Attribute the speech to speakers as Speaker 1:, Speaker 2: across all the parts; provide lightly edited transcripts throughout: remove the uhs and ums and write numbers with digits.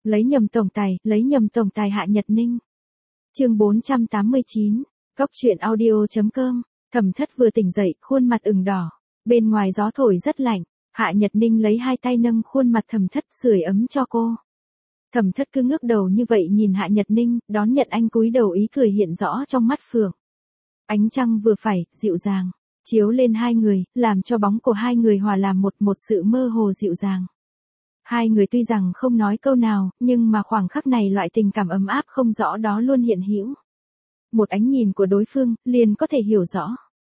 Speaker 1: lấy nhầm tổng tài Hạ Nhật Ninh. Chương 489, Cóc truyện audio.com. Thẩm Thất vừa tỉnh dậy, khuôn mặt ửng đỏ. Bên ngoài gió thổi rất lạnh, Hạ Nhật Ninh lấy hai tay nâng khuôn mặt Thẩm Thất sưởi ấm cho cô. Thẩm Thất cứ ngước đầu như vậy nhìn Hạ Nhật Ninh, đón nhận anh cúi đầu, ý cười hiện rõ trong mắt phượng. Ánh trăng vừa phải, dịu dàng, chiếu lên hai người, làm cho bóng của hai người hòa làm một sự mơ hồ dịu dàng. Hai người tuy rằng không nói câu nào, nhưng mà khoảng khắc này loại tình cảm ấm áp không rõ đó luôn hiện hữu. Một ánh nhìn của đối phương, liền có thể hiểu rõ.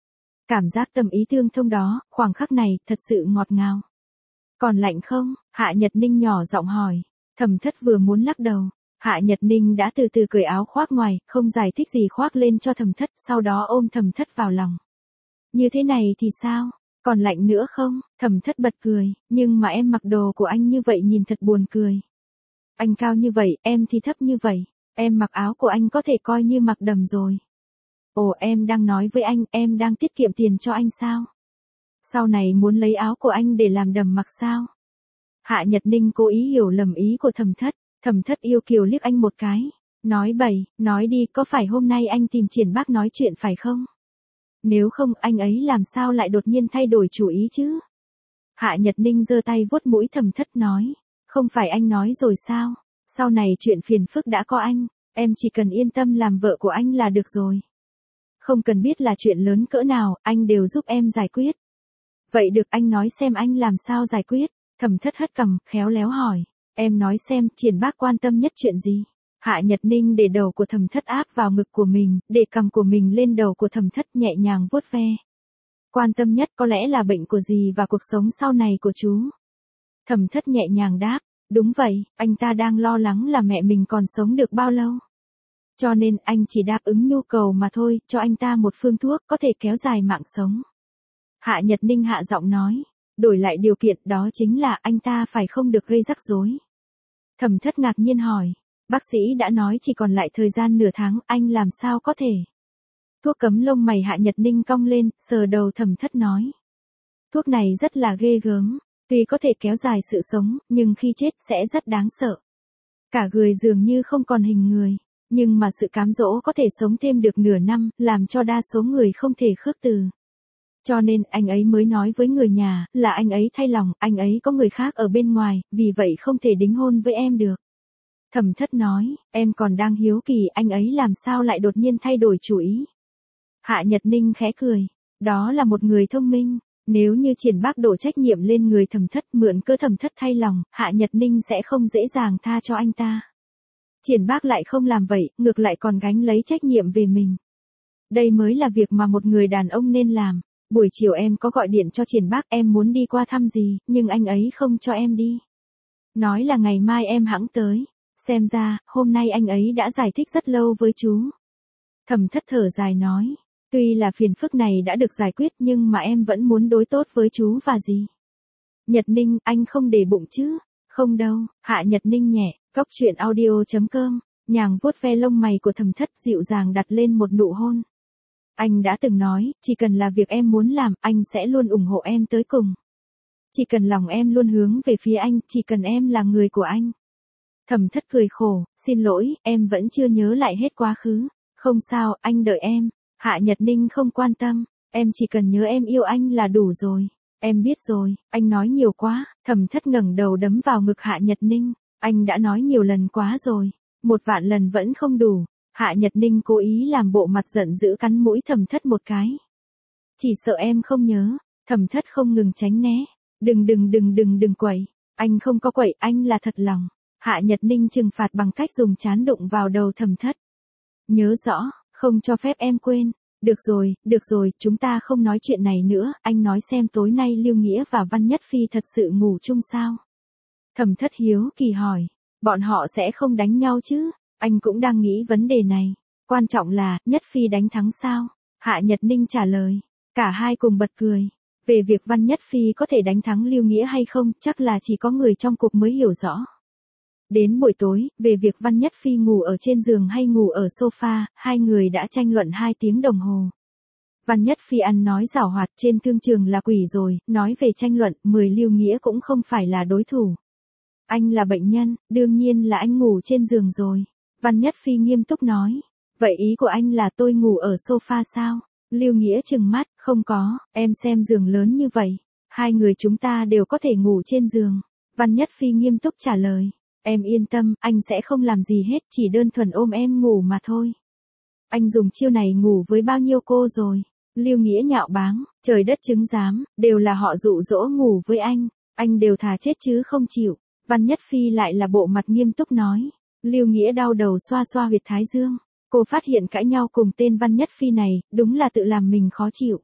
Speaker 1: Cảm giác tâm ý tương thông đó, khoảng khắc này, thật sự ngọt ngào. Còn lạnh không? Hạ Nhật Ninh nhỏ giọng hỏi. Thẩm Thất vừa muốn lắc đầu. Hạ Nhật Ninh đã từ từ cởi áo khoác ngoài, không giải thích gì khoác lên cho Thẩm Thất, sau đó ôm Thẩm Thất vào lòng. Như thế này thì sao? Còn lạnh nữa không? Thẩm Thất bật cười, nhưng mà em mặc đồ của anh như vậy nhìn thật buồn cười. Anh cao như vậy, em thì thấp như vậy, em mặc áo của anh có thể coi như mặc đầm rồi. Ồ, em đang nói với anh, em đang tiết kiệm tiền cho anh sao? Sau này muốn lấy áo của anh để làm đầm mặc sao? Hạ Nhật Ninh cố ý hiểu lầm ý của Thẩm Thất. Thẩm Thất yêu kiều liếc anh một cái, nói bậy, nói đi, có phải hôm nay anh tìm Triển Bác nói chuyện phải không? Nếu không, anh ấy làm sao lại đột nhiên thay đổi chủ ý chứ? Hạ Nhật Ninh giơ tay vuốt mũi Thẩm Thất nói, không phải anh nói rồi sao? Sau này chuyện phiền phức đã có anh, em chỉ cần yên tâm làm vợ của anh là được rồi. Không cần biết là chuyện lớn cỡ nào, anh đều giúp em giải quyết. Vậy được, anh nói xem anh làm sao giải quyết? Thẩm Thất hất cằm, khéo léo hỏi, em nói xem, Triển Bác quan tâm nhất chuyện gì? Hạ Nhật Ninh để đầu của Thẩm Thất áp vào ngực của mình, để cằm của mình lên đầu của Thẩm Thất nhẹ nhàng vuốt ve. Quan tâm nhất có lẽ là bệnh của dì và cuộc sống sau này của chú. Thẩm Thất nhẹ nhàng đáp, đúng vậy, anh ta đang lo lắng là mẹ mình còn sống được bao lâu. Cho nên anh chỉ đáp ứng nhu cầu mà thôi, cho anh ta một phương thuốc có thể kéo dài mạng sống. Hạ Nhật Ninh hạ giọng nói, đổi lại điều kiện đó chính là anh ta phải không được gây rắc rối. Thẩm Thất ngạc nhiên hỏi, bác sĩ đã nói chỉ còn lại thời gian nửa tháng, anh làm sao có thể? Thuốc cấm lông mày Hạ Nhật Ninh cong lên, sờ đầu Thẩm Thất nói. Thuốc này rất là ghê gớm, tuy có thể kéo dài sự sống, nhưng khi chết sẽ rất đáng sợ. Cả người dường như không còn hình người, nhưng mà sự cám dỗ có thể sống thêm được nửa năm, làm cho đa số người không thể khước từ. Cho nên anh ấy mới nói với người nhà, là anh ấy thay lòng, anh ấy có người khác ở bên ngoài, vì vậy không thể đính hôn với em được. Thẩm Thất nói, em còn đang hiếu kỳ anh ấy làm sao lại đột nhiên thay đổi chủ ý. Hạ Nhật Ninh khẽ cười, đó là một người thông minh, nếu như Triển Bác đổ trách nhiệm lên người Thẩm Thất, mượn cơ Thẩm Thất thay lòng, Hạ Nhật Ninh sẽ không dễ dàng tha cho anh ta. Triển Bác lại không làm vậy, ngược lại còn gánh lấy trách nhiệm về mình. Đây mới là việc mà một người đàn ông nên làm. Buổi chiều em có gọi điện cho Triển Bác, em muốn đi qua thăm gì, nhưng anh ấy không cho em đi. Nói là ngày mai em hẵng tới. Xem ra, hôm nay anh ấy đã giải thích rất lâu với chú. Thẩm Thất thở dài nói, tuy là phiền phức này đã được giải quyết nhưng mà em vẫn muốn đối tốt với chú và dì. Nhật Ninh, anh không để bụng chứ? Không đâu. Hạ Nhật Ninh nhẹ, Cóc truyện audio.com, nhàng vuốt ve lông mày của Thẩm Thất, dịu dàng đặt lên một nụ hôn. Anh đã từng nói, chỉ cần là việc em muốn làm, anh sẽ luôn ủng hộ em tới cùng. Chỉ cần lòng em luôn hướng về phía anh, chỉ cần em là người của anh. Thẩm Thất cười khổ, xin lỗi, em vẫn chưa nhớ lại hết quá khứ. Không sao, anh đợi em. Hạ Nhật Ninh không quan tâm, em chỉ cần nhớ em yêu anh là đủ rồi. Em biết rồi, anh nói nhiều quá. Thẩm Thất ngẩng đầu đấm vào ngực Hạ Nhật Ninh, anh đã nói nhiều lần quá rồi, 1.000.000 lần vẫn không đủ. Hạ Nhật Ninh cố ý làm bộ mặt giận dữ cắn mũi Thẩm Thất một cái. Chỉ sợ em không nhớ. Thẩm Thất không ngừng tránh né. Đừng quậy. Anh không có quậy, anh là thật lòng. Hạ Nhật Ninh trừng phạt bằng cách dùng trán đụng vào đầu Thẩm Thất. Nhớ rõ, không cho phép em quên. Được rồi, chúng ta không nói chuyện này nữa, anh nói xem tối nay Lưu Nghĩa và Văn Nhất Phi thật sự ngủ chung sao? Thẩm Thất hiếu kỳ hỏi, bọn họ sẽ không đánh nhau chứ? Anh cũng đang nghĩ vấn đề này. Quan trọng là, Nhất Phi đánh thắng sao? Hạ Nhật Ninh trả lời. Cả hai cùng bật cười. Về việc Văn Nhất Phi có thể đánh thắng Lưu Nghĩa hay không, chắc là chỉ có người trong cuộc mới hiểu rõ. Đến buổi tối, về việc Văn Nhất Phi ngủ ở trên giường hay ngủ ở sofa, hai người đã tranh luận 2 tiếng đồng hồ. Văn Nhất Phi ăn nói giảo hoạt, trên thương trường là quỷ rồi, nói về tranh luận, 10 Lưu Nghĩa cũng không phải là đối thủ. Anh là bệnh nhân, đương nhiên là anh ngủ trên giường rồi. Văn Nhất Phi nghiêm túc nói. Vậy ý của anh là tôi ngủ ở sofa sao? Lưu Nghĩa trừng mắt, không có, em xem giường lớn như vậy. Hai người chúng ta đều có thể ngủ trên giường. Văn Nhất Phi nghiêm túc trả lời. Em yên tâm, anh sẽ không làm gì hết, chỉ đơn thuần ôm em ngủ mà thôi. Anh dùng chiêu này ngủ với bao nhiêu cô rồi? Lưu Nghĩa nhạo báng, trời đất chứng giám, đều là họ dụ dỗ ngủ với anh đều thà chết chứ không chịu. Văn Nhất Phi lại là bộ mặt nghiêm túc nói. Lưu Nghĩa đau đầu xoa xoa huyệt thái dương. Cô phát hiện cãi nhau cùng tên Văn Nhất Phi này, đúng là tự làm mình khó chịu.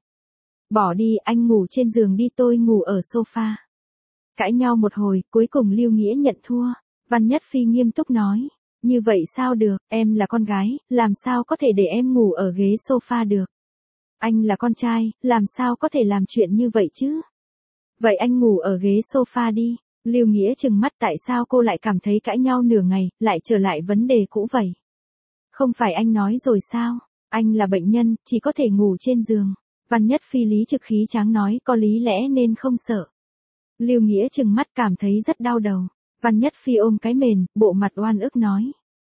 Speaker 1: Bỏ đi, anh ngủ trên giường đi, tôi ngủ ở sofa. Cãi nhau một hồi, cuối cùng Lưu Nghĩa nhận thua. Văn Nhất Phi nghiêm túc nói. Như vậy sao được, em là con gái, làm sao có thể để em ngủ ở ghế sofa được. Anh là con trai, làm sao có thể làm chuyện như vậy chứ. Vậy anh ngủ ở ghế sofa đi. Lưu Nghĩa trừng mắt, tại sao cô lại cảm thấy cãi nhau nửa ngày, lại trở lại vấn đề cũ vậy? Không phải anh nói rồi sao, anh là bệnh nhân, chỉ có thể ngủ trên giường. Văn Nhất Phi lý trực khí tráng nói, có lý lẽ nên không sợ. Lưu Nghĩa trừng mắt cảm thấy rất đau đầu. Văn Nhất Phi ôm cái mền, bộ mặt oan ức nói.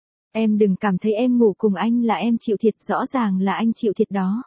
Speaker 1: Em đừng cảm thấy em ngủ cùng anh là em chịu thiệt, rõ ràng là anh chịu thiệt đó.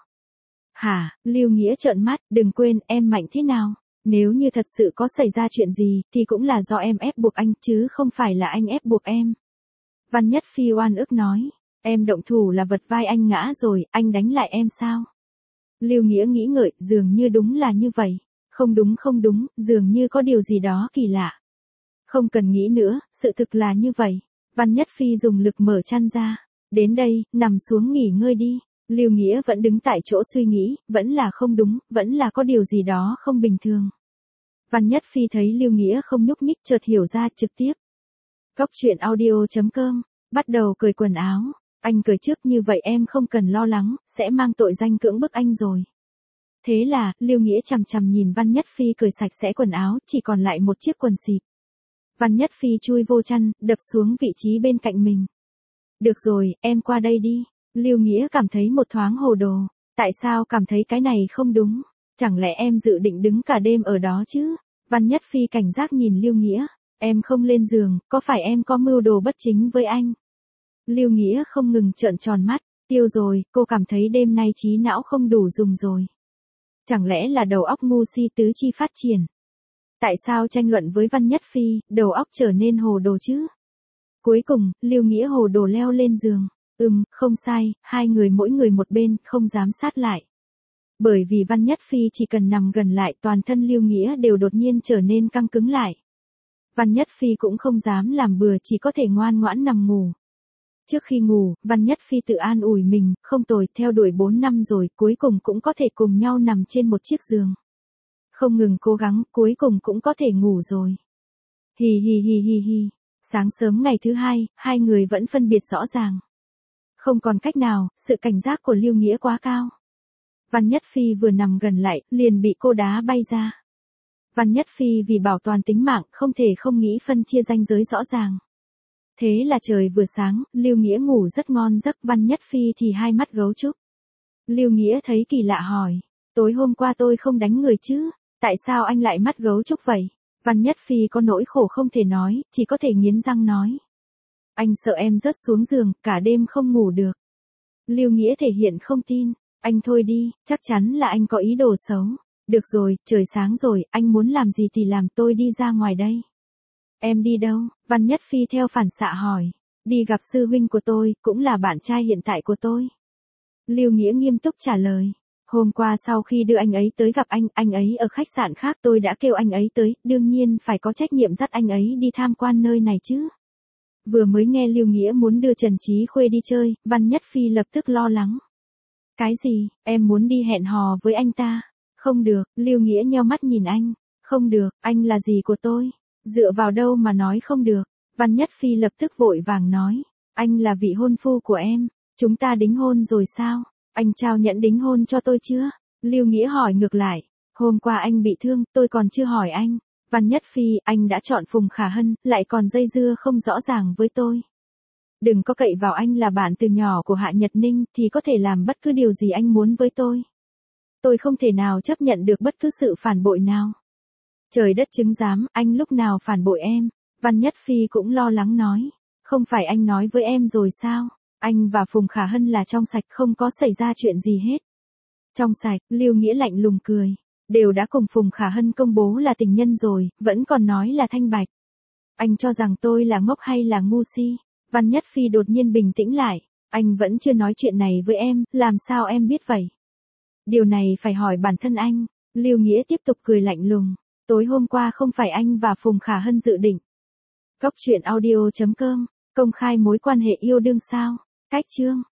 Speaker 1: Hả, Lưu Nghĩa trợn mắt, đừng quên, em mạnh thế nào. Nếu như thật sự có xảy ra chuyện gì, thì cũng là do em ép buộc anh, chứ không phải là anh ép buộc em. Văn Nhất Phi oan ức nói. Em động thủ là vật vai anh ngã rồi, anh đánh lại em sao? Lưu Nghĩa nghĩ ngợi, dường như đúng là như vậy. Không đúng, dường như có điều gì đó kỳ lạ. Không cần nghĩ nữa, sự thực là như vậy. Văn Nhất Phi dùng lực mở chăn ra. Đến đây, nằm xuống nghỉ ngơi đi. Lưu Nghĩa vẫn đứng tại chỗ suy nghĩ, vẫn là không đúng, vẫn là có điều gì đó không bình thường. Văn Nhất Phi thấy Lưu Nghĩa không nhúc nhích, chợt hiểu ra, trực tiếp. Cóc truyện audio.com, bắt đầu cởi quần áo. Anh cởi trước, như vậy em không cần lo lắng, sẽ mang tội danh cưỡng bức anh rồi. Thế là, Lưu Nghĩa chằm chằm nhìn Văn Nhất Phi cởi sạch sẽ quần áo, chỉ còn lại một chiếc quần xịp. Văn Nhất Phi chui vô chăn, đập xuống vị trí bên cạnh mình. Được rồi, em qua đây đi. Lưu Nghĩa cảm thấy một thoáng hồ đồ. Tại sao cảm thấy cái này không đúng? Chẳng lẽ em dự định đứng cả đêm ở đó chứ? Văn Nhất Phi cảnh giác nhìn Lưu Nghĩa. Em không lên giường, có phải em có mưu đồ bất chính với anh? Lưu Nghĩa không ngừng trợn tròn mắt. Tiêu rồi, cô cảm thấy đêm nay trí não không đủ dùng rồi. Chẳng lẽ là đầu óc ngu si tứ chi phát triển? Tại sao tranh luận với Văn Nhất Phi, đầu óc trở nên hồ đồ chứ? Cuối cùng, Lưu Nghĩa hồ đồ leo lên giường. Không sai, hai người mỗi người một bên, không dám sát lại. Bởi vì Văn Nhất Phi chỉ cần nằm gần lại, toàn thân Lưu Nghĩa đều đột nhiên trở nên căng cứng lại. Văn Nhất Phi cũng không dám làm bừa, chỉ có thể ngoan ngoãn nằm ngủ. Trước khi ngủ, Văn Nhất Phi tự an ủi mình, không tồi, theo đuổi 4 năm rồi, cuối cùng cũng có thể cùng nhau nằm trên một chiếc giường. Không ngừng cố gắng, cuối cùng cũng có thể ngủ rồi. Hì hì hì hì hì. Sáng sớm ngày thứ hai, hai người vẫn phân biệt rõ ràng. Không còn cách nào, sự cảnh giác của Lưu Nghĩa quá cao. Văn Nhất Phi vừa nằm gần lại, liền bị cô đá bay ra. Văn Nhất Phi vì bảo toàn tính mạng, không thể không nghĩ phân chia ranh giới rõ ràng. Thế là trời vừa sáng, Lưu Nghĩa ngủ rất ngon giấc, Văn Nhất Phi thì hai mắt gấu trúc. Lưu Nghĩa thấy kỳ lạ hỏi, tối hôm qua tôi không đánh người chứ, tại sao anh lại mắt gấu trúc vậy? Văn Nhất Phi có nỗi khổ không thể nói, chỉ có thể nghiến răng nói. Anh sợ em rớt xuống giường, cả đêm không ngủ được. Lưu Nghĩa thể hiện không tin, anh thôi đi, chắc chắn là anh có ý đồ xấu. Được rồi, trời sáng rồi, anh muốn làm gì thì làm, tôi đi ra ngoài đây. Em đi đâu? Văn Nhất Phi theo phản xạ hỏi. Đi gặp sư huynh của tôi, cũng là bạn trai hiện tại của tôi. Lưu Nghĩa nghiêm túc trả lời. Hôm qua sau khi đưa anh ấy tới gặp anh ấy ở khách sạn khác, tôi đã kêu anh ấy tới, đương nhiên phải có trách nhiệm dắt anh ấy đi tham quan nơi này chứ. Vừa mới nghe Lưu Nghĩa muốn đưa Trần Chí Khuê đi chơi, Văn Nhất Phi lập tức lo lắng. Cái gì, em muốn đi hẹn hò với anh ta? Không được, Lưu Nghĩa nheo mắt nhìn anh. Không được, anh là gì của tôi? Dựa vào đâu mà nói không được? Văn Nhất Phi lập tức vội vàng nói. Anh là vị hôn phu của em. Chúng ta đính hôn rồi sao? Anh trao nhẫn đính hôn cho tôi chưa? Lưu Nghĩa hỏi ngược lại. Hôm qua anh bị thương, tôi còn chưa hỏi anh. Văn Nhất Phi, anh đã chọn Phùng Khả Hân, lại còn dây dưa không rõ ràng với tôi. Đừng có cậy vào anh là bạn từ nhỏ của Hạ Nhật Ninh, thì có thể làm bất cứ điều gì anh muốn với tôi. Tôi không thể nào chấp nhận được bất cứ sự phản bội nào. Trời đất chứng giám, anh lúc nào phản bội em? Văn Nhất Phi cũng lo lắng nói. Không phải anh nói với em rồi sao? Anh và Phùng Khả Hân là trong sạch, không có xảy ra chuyện gì hết. Trong sạch, Lưu Nghĩa lạnh lùng cười. Đều đã cùng Phùng Khả Hân công bố là tình nhân rồi, vẫn còn nói là thanh bạch. Anh cho rằng tôi là ngốc hay là ngu si? Văn Nhất Phi đột nhiên bình tĩnh lại. Anh vẫn chưa nói chuyện này với em, làm sao em biết vậy? Điều này phải hỏi bản thân anh. Lưu Nghĩa tiếp tục cười lạnh lùng. Tối hôm qua không phải anh và Phùng Khả Hân dự định. Cốc truyện audio.com, công khai mối quan hệ yêu đương sao? Cách chương